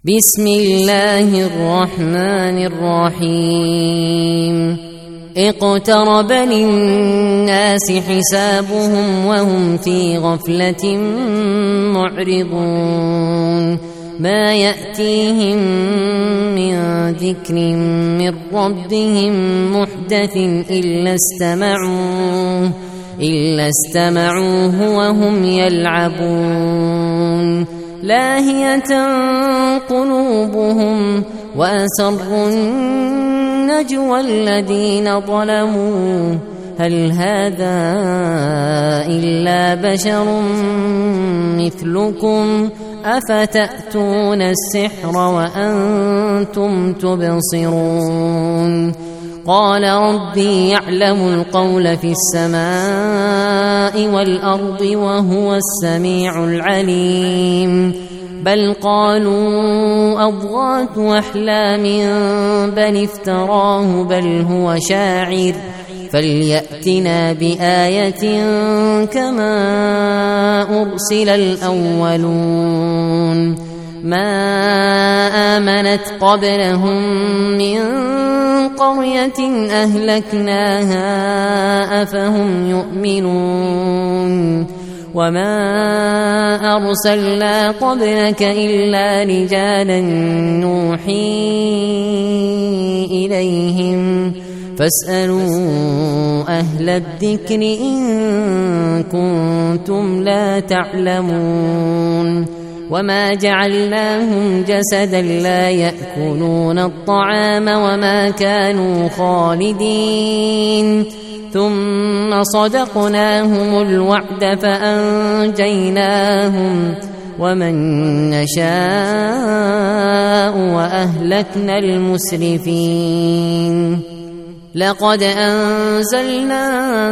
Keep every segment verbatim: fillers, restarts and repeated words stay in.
بسم الله الرحمن الرحيم اقترب للناس حسابهم وهم في غفلة معرضون ما يأتيهم من ذكر من ربهم محدث إلا استمعوه إلا استمعوه وهم يلعبون لاهية قلوبهم وأسروا النجوى الذين ظلموا هل هذا إلا بشر مثلكم أفتأتون السحر وأنتم تبصرون قال ربي يعلم القول في السماء والأرض وهو السميع العليم بل قالوا أضغاث أحلام بل افتراه بل هو شاعر فليأتنا بآية كما أرسل الأولون ما آمنت قبلهم من قرية أهلكناها أفهم يؤمنون وما أرسلنا قبلك إلا رجالا نوحي إليهم فاسألوا أهل الذكر إن كنتم لا تعلمون وما جعلناهم جسدا لا يأكلون الطعام وما كانوا خالدين ثم صدقناهم الوعد فأنجيناهم ومن نشاء وأهلكنا المسرفين لقد أنزلنا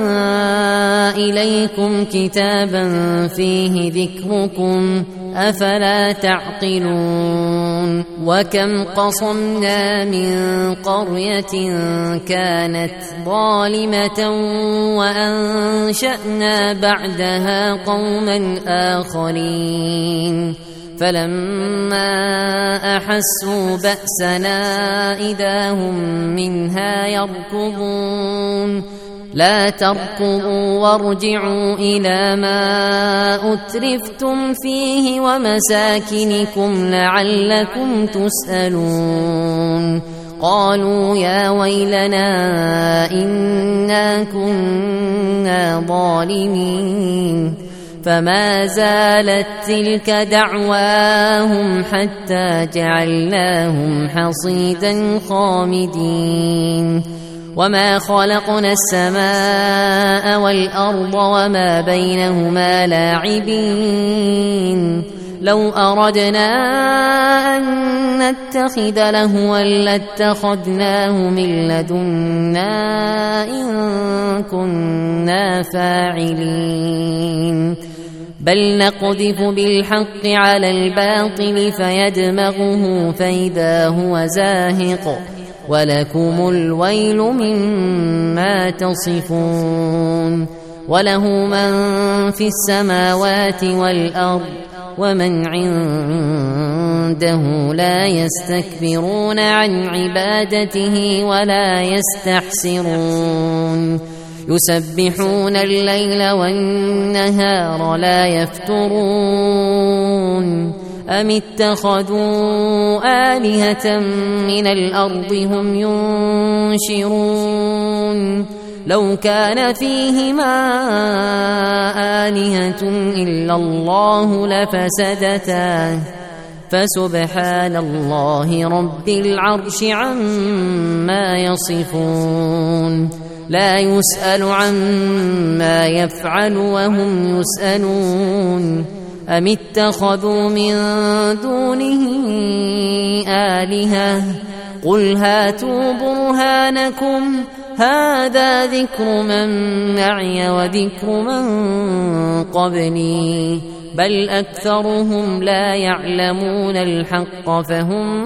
إليكم كتابا فيه ذكركم أفلا تعقلون وكم قصمنا من قرية كانت ظالمة وأنشأنا بعدها قوما آخرين فلما أحسوا بأسنا إذا هم منها يركضون لا تركضوا وارجعوا إلى ما أترفتم فيه ومساكنكم لعلكم تسألون قالوا يا ويلنا إنا كنا ظالمين فما زالت تلك دعواهم حتى جعلناهم حصيدا خامدين وما خلقنا السماء والأرض وما بينهما لاعبين لو أردنا أن نتخذ لهوا لاتخذناه من لدنا إن كنا فاعلين بل نقذف بالحق على الباطل فيدمغه فإذا هو زاهق ولكم الويل مما تصفون وله من في السماوات والأرض ومن عنده لا يستكبرون عن عبادته ولا يستحسرون يسبحون الليل والنهار لا يفترون أم اتخذوا آلهة من الأرض هم ينشرون لو كان فيهما آلهة إلا الله لفسدتا فسبحان الله رب العرش عما يصفون لا يسأل عما يفعل وهم يسألون أم اتخذوا من دونه آلهة قل هاتوا برهانكم هذا ذكر من معي وذكر من قبلي بل أكثرهم لا يعلمون الحق فهم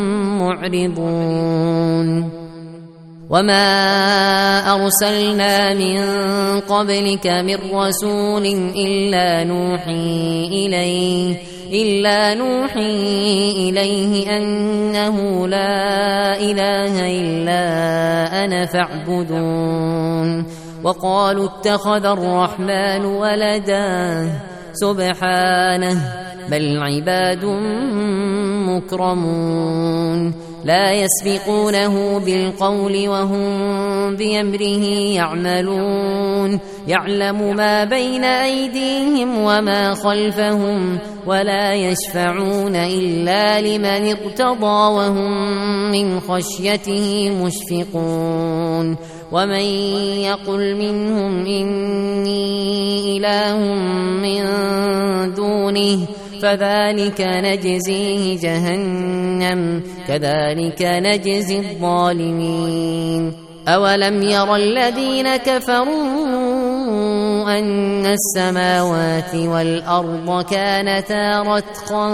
معرضون وما أرسلنا من قبلك من رسول إلا نوحي إليه إلا نوحي إليه أنه لا إله إلا أنا فاعبدون وقالوا اتخذ الرحمن ولدا سبحانه بل عباد مكرمون لا يسبقونه بالقول وهم بأمره يعملون يعلم ما بين أيديهم وما خلفهم ولا يشفعون إلا لمن ارتضى وهم من خشيته مشفقون ومن يقل منهم إني إله من دونه فذلك نجزيه جهنم كذلك نجزي الظالمين أولم ير الذين كفروا أن السماوات والأرض كانتا رتقا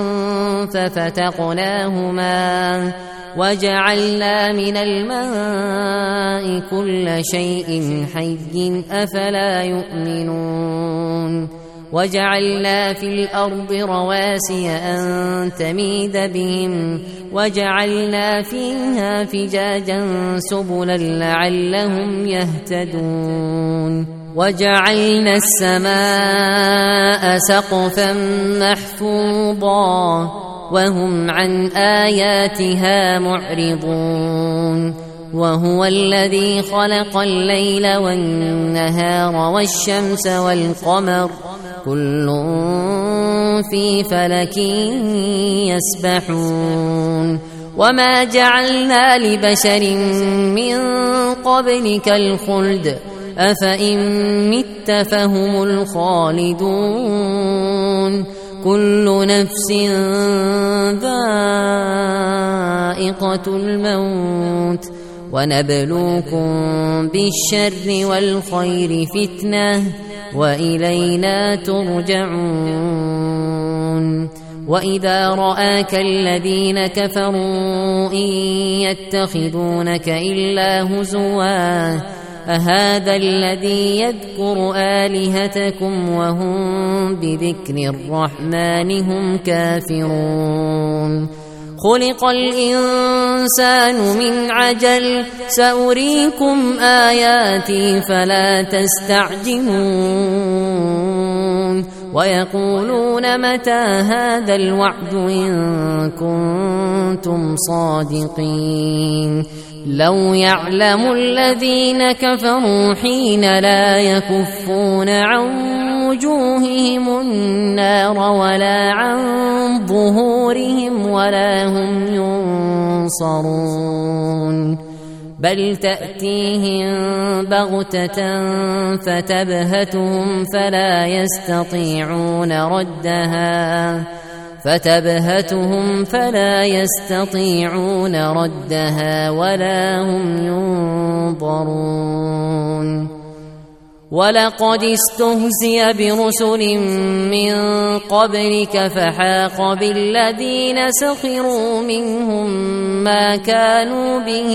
ففتقناهما وجعلنا من الماء كل شيء حي أفلا يؤمنون وجعلنا في الأرض رواسي أن تميد بهم وجعلنا فيها فجاجا سبلا لعلهم يهتدون وجعلنا السماء سقفا محفوظا وهم عن آياتها معرضون وهو الذي خلق الليل والنهار والشمس والقمر كل في فلك يسبحون وما جعلنا لبشر من قبلك الخلد أفإن مت فهم الخالدون كل نفس ذائقة الموت ونبلوكم بالشر والخير فتنة وإلينا ترجعون وإذا رآك الذين كفروا إن يتخذونك إلا هزوا أهذا الذي يذكر آلهتكم وهم بذكر الرحمن هم كافرون خلق الإنسان من عجل سأريكم آياتي فلا تستعجلون ويقولون متى هذا الوعد إن كنتم صادقين لو يعلم الذين كفروا حين لا يكفون عن وجوههم النار ولا عن ظهورهم ولا هم ينصرون بل تأتيهم بغتة فتبهتهم فلا يستطيعون ردها فتبهتهم فلا يستطيعون ردها ولا هم ينظرون ولقد استهزئ برسل من قبلك فحاق بالذين سخروا منهم ما كانوا به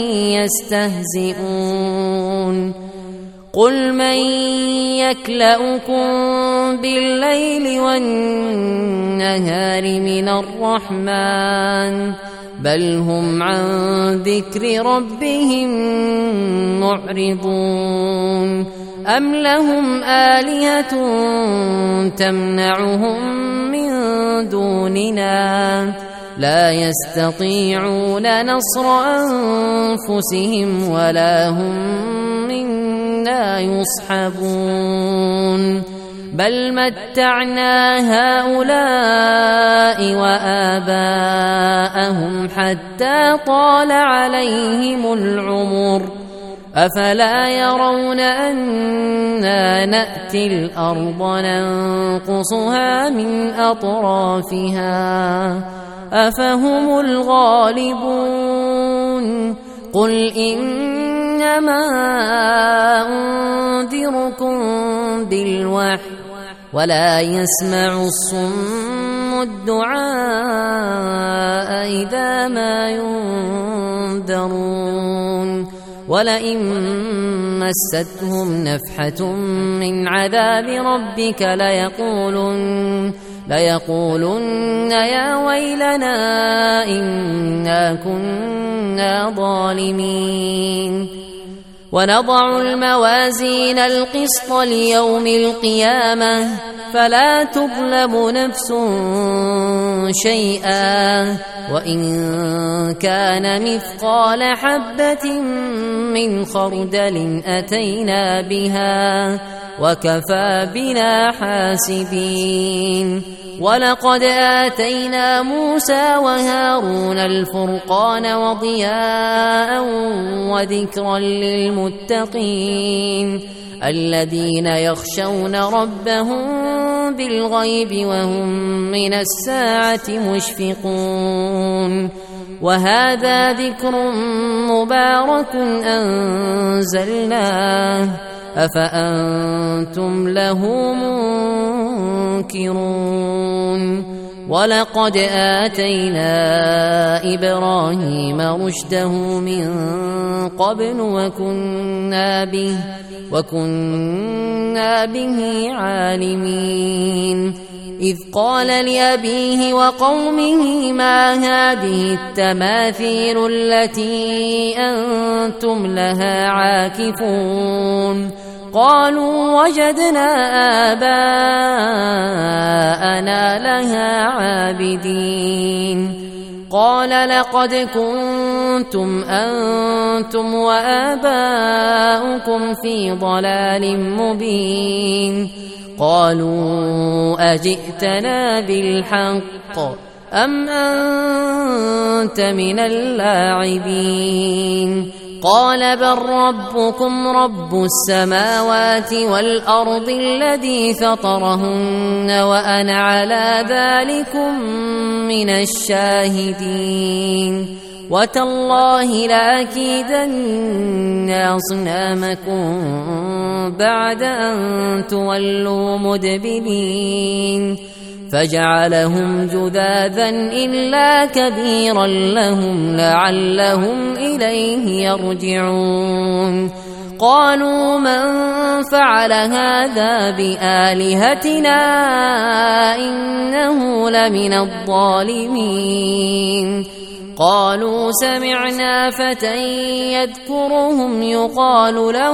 يستهزئون قل من يكلؤكم بالليل والنهار من الرحمن بل هم عن ذكر ربهم معرضون أم لهم آلهة تمنعهم من دوننا لا يستطيعون نصر أنفسهم ولا هم منا يصحبون بل متعنا هؤلاء وآباءهم حتى طال عليهم العمر أفلا يرون أنا نأتي الأرض ننقصها من أطرافها أفهم الغالبون قل إنما أنذركم بالوحي ولا يسمع الصم الدعاء إذا ما ينذرون ولئن مستهم نفحة من عذاب ربك ليقولن ليقولن يا ويلنا إنا كنا ظالمين. ونضع الموازين القسط ليوم القيامة فلا تظلم نفس شيئا وإن كان مثقال حبة من خردل أتينا بها وكفى بنا حاسبين. ولقد آتينا موسى وهارون الفرقان وضياء وذكرا للمتقين الذين يخشون ربهم بالغيب وهم من الساعة مشفقون. وهذا ذكر مبارك أنزلناه أفأنتم له منكرون. ولقد آتينا إبراهيم رشده من قبل وكنا به وكنا به عالمين. إذ قال لأبيه وقومه ما هذه التماثيل التي أنتم لها عاكفون؟ قالوا وجدنا آباءنا لها عابدين. قال لقد كنتم أنتم وآباؤكم في ضلال مبين. قالوا أجئتنا بالحق أم أنت من اللاعبين؟ قال بل ربكم رب السماوات والأرض الذي فطرهن وأنا على ذلكم من الشاهدين. وتالله لأكيدن أصنامكم بعد أن تولوا مدبرين. فجعلهم جذاذا إلا كبيرا لهم لعلهم إليه يرجعون. قالوا من فعل هذا بآلهتنا إنه لمن الظالمين. قالوا سمعنا فتى يذكرهم يقال له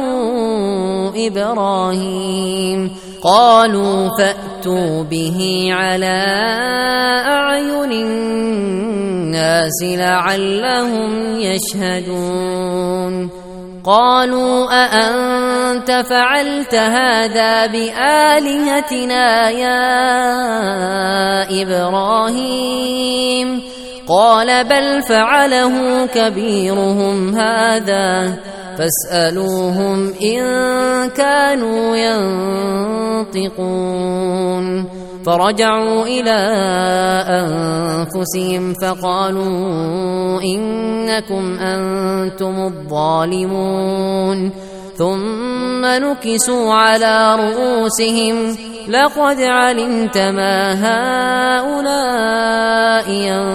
إبراهيم. قالوا فأتوا به على أعين الناس لعلهم يشهدون. قالوا أأنت فعلت هذا بآلهتنا يا إبراهيم؟ قال بل فعله كبيرهم هذا فاسألوهم إن كانوا ينطقون. فرجعوا إلى أنفسهم فقالوا إنكم أنتم الظالمون. ثم نكسوا على رؤوسهم لقد علمت ما هؤلاء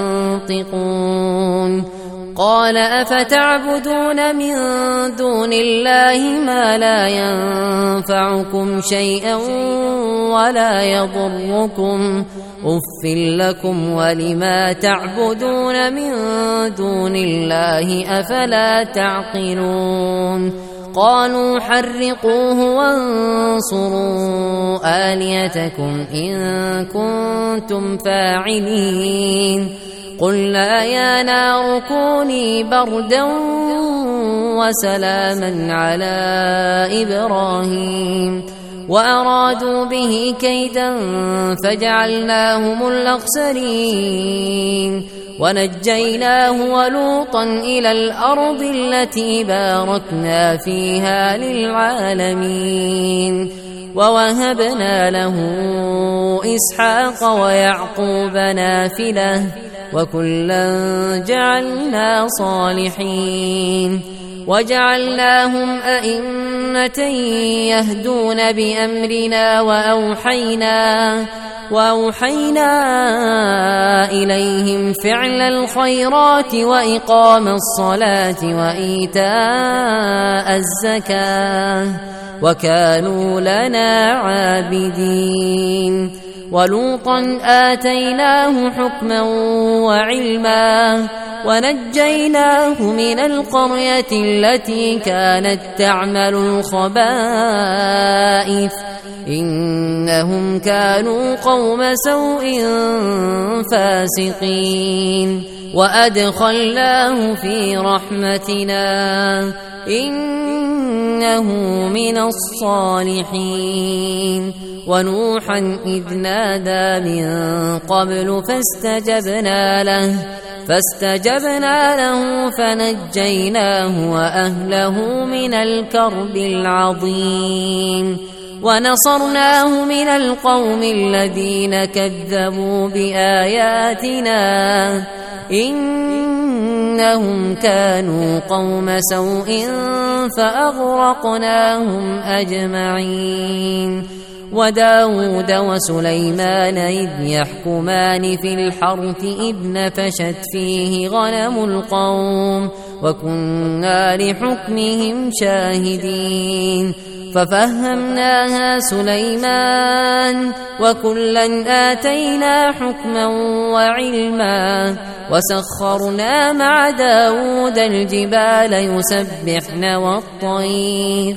ينطقون. قال أفتعبدون من دون الله ما لا ينفعكم شيئا ولا يضركم أف لكم ولما تعبدون من دون الله أفلا تعقلون. قالوا حرقوه وانصروا آلهتكم إن كنتم فاعلين. قلنا يا نار كوني بردا وسلاما على إبراهيم. وأرادوا به كيدا فجعلناهم الأخسرين. ونجيناه ولوطا إلى الأرض التي باركنا فيها للعالمين. ووهبنا له إسحاق ويعقوب نافلة وكلا جعلنا صالحين. وجعلناهم أئمة يهدون بأمرنا وأوحينا وأوحينا إليهم فعل الخيرات وإقام الصلاة وإيتاء الزكاة وكانوا لنا عابدين. ولوطا آتيناه حكما وعلما ونجيناه من القرية التي كانت تعمل الخبائث إنهم كانوا قوم سوء فاسقين وأدخلناه في رحمتنا إنه من الصالحين ونوحا إذ نادى من قبل فاستجبنا له فاستجبنا له فنجيناه وأهله من الكرب العظيم ونصرناه من القوم الذين كذبوا بآياتنا إنهم كانوا قوم سوء فأغرقناهم أجمعين وداود وسليمان إذ يحكمان في الحرث إذ نفشت فيه غنم القوم وكنا لحكمهم شاهدين ففهمناها سليمان وكلا آتينا حكما وعلما وسخرنا مع داود الجبال يسبحن والطير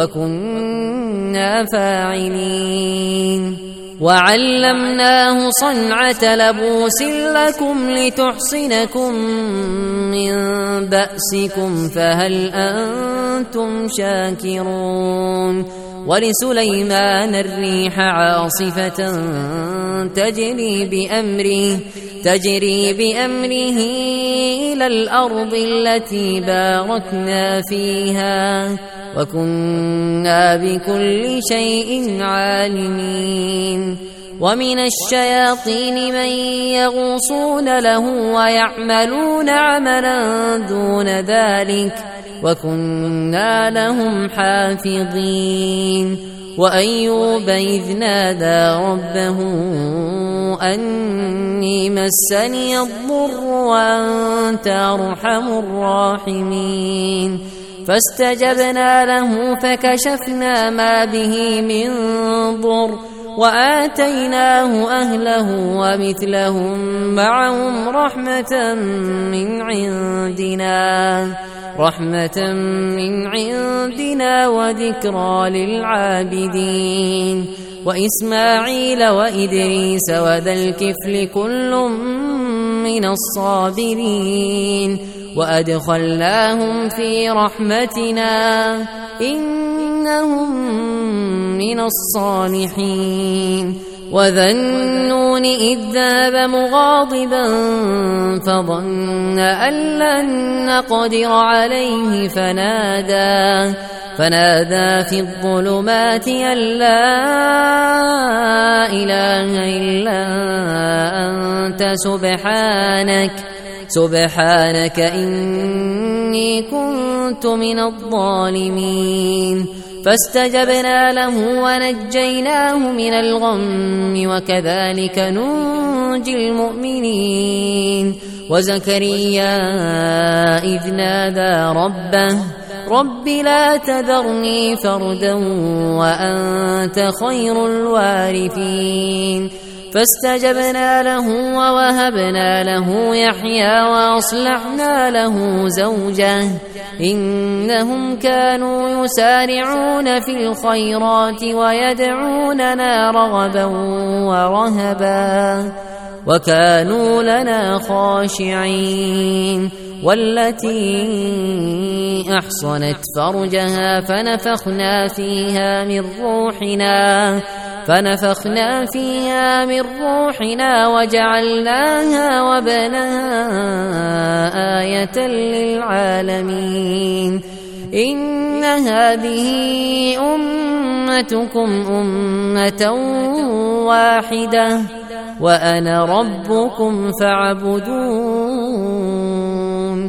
وكنا فاعلين وعلمناه صنعة لبوس لكم لتحصنكم من بأسكم فهل أنتم شاكرون ولسليمان الريح عاصفة تجري بأمره تجري بأمره إلى الأرض التي باركنا فيها وكنا بكل شيء عالمين ومن الشياطين من يغوصون له ويعملون عملا دون ذلك وكنا لهم حافظين وأيوب إذ نادى ربه أني مسني الضر وأنت أرحم الراحمين فاستجبنا له فكشفنا ما به من ضر وآتيناه أهله ومثلهم معهم رحمة من عندنا رحمة من عندنا وذكرى للعابدين وإسماعيل وإدريس وذا الكفل كل من الصابرين وأدخلناهم في رحمتنا إنهم من الصالحين وذا النون إذ ذهب مغاضبا فظن أن لن نقدر عليه فنادى فنادى في الظلمات أن لا إله إلا أنت سبحانك سبحانك إني كنت من الظالمين فاستجبنا له ونجيناه من الغم وكذلك ننجي المؤمنين وزكريا إذ نادى ربه رب لا تذرني فردا وأنت خير الوارثين فاستجبنا له ووهبنا له يحيى وأصلحنا له زوجه إنهم كانوا يسارعون في الخيرات ويدعوننا رغبا ورهبا وكانوا لنا خاشعين والتي أحصنت فرجها فنفخنا فيها من روحنا فنفخنا فيها من روحنا وجعلناها وابنها آية للعالمين إن هذه أمتكم أمة واحدة وأنا ربكم فاعبدون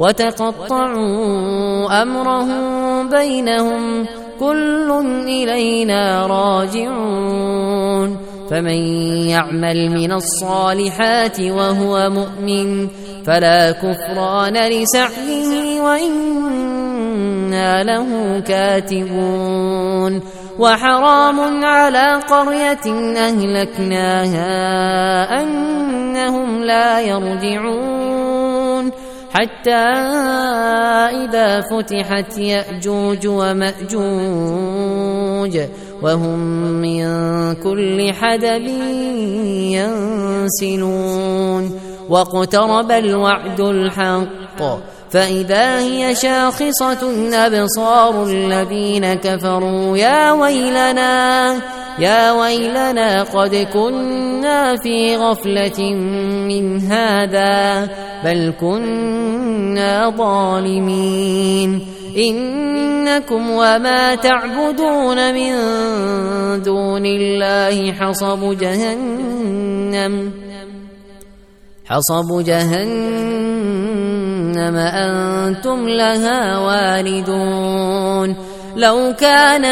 وتقطعوا أمرهم بينهم كل إلينا راجعون فمن يعمل من الصالحات وهو مؤمن فلا كفران لسعيه وإنا له كاتبون وحرام على قرية أهلكناها أنهم لا يرجعون حتى إذا فتحت يأجوج ومأجوج وهم من كل حدب ينسلون واقترب الوعد الحق فإذا هي شاخصة أبصار الذين كفروا يا ويلنا يا ويلنا قد كنا في غفلة من هذا بل كنا ظالمين إنكم وما تعبدون من دون الله حصب جهنم حصب جهنم أنتم لها واردون لو كان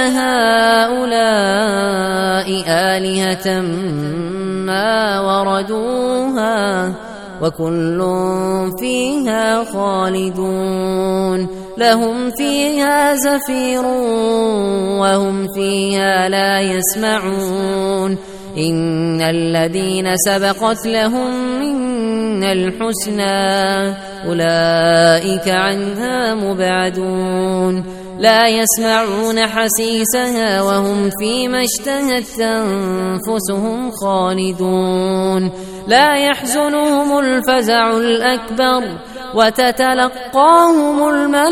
هؤلاء آلهة ما وردوها وكل فيها خالدون لهم فيها زفير وهم فيها لا يسمعون إن الذين سبقت لهم منا الحسنى أولئك عنها مبعدون لا يسمعون حسيسها وهم فيما اشتهت أنفسهم خالدون لا يحزنهم الفزع الأكبر وتتلقاهم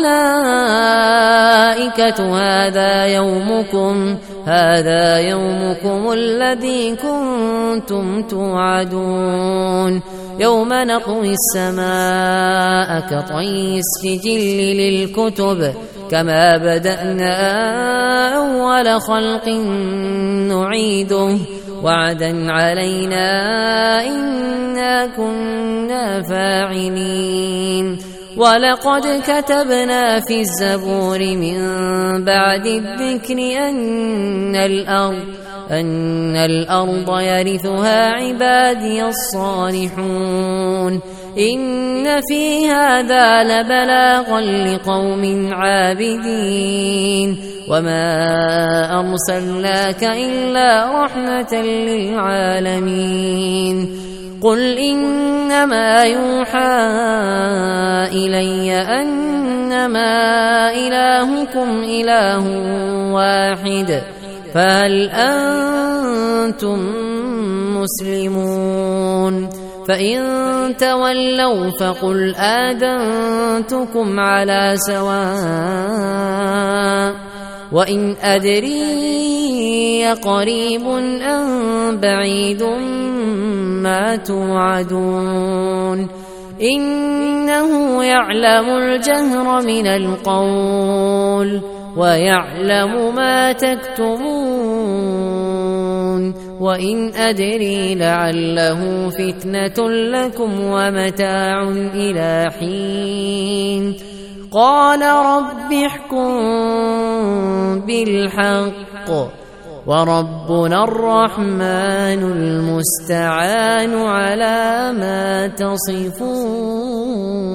الملائكة هذا يومكم هذا يومكم الذي كنتم توعدون يوم نطوي السماء كطي السجل للكتب كما بدأنا أول خلق نعيده وعدا علينا إنا كنا فاعلين ولقد كتبنا في الزبور من بعد الذكر أن الأرض أن الأرض يرثها عبادي الصالحون إن في هذا لبلاغا لقوم عابدين وما أرسلناك إلا رحمة للعالمين قل إنما يوحى إلي أنما إلهكم إله واحد فهل أنتم مسلمون فإن تولوا فقل آذنتكم على سواء وإن أدري قريب أم بعيد ما توعدون إنه يعلم الجهر من القول ويعلم ما تكتمون وإن أدري لعله فتنة لكم ومتاع إلى حين قال رب احكم بالحق وربنا الرحمن المستعان على ما تصفون.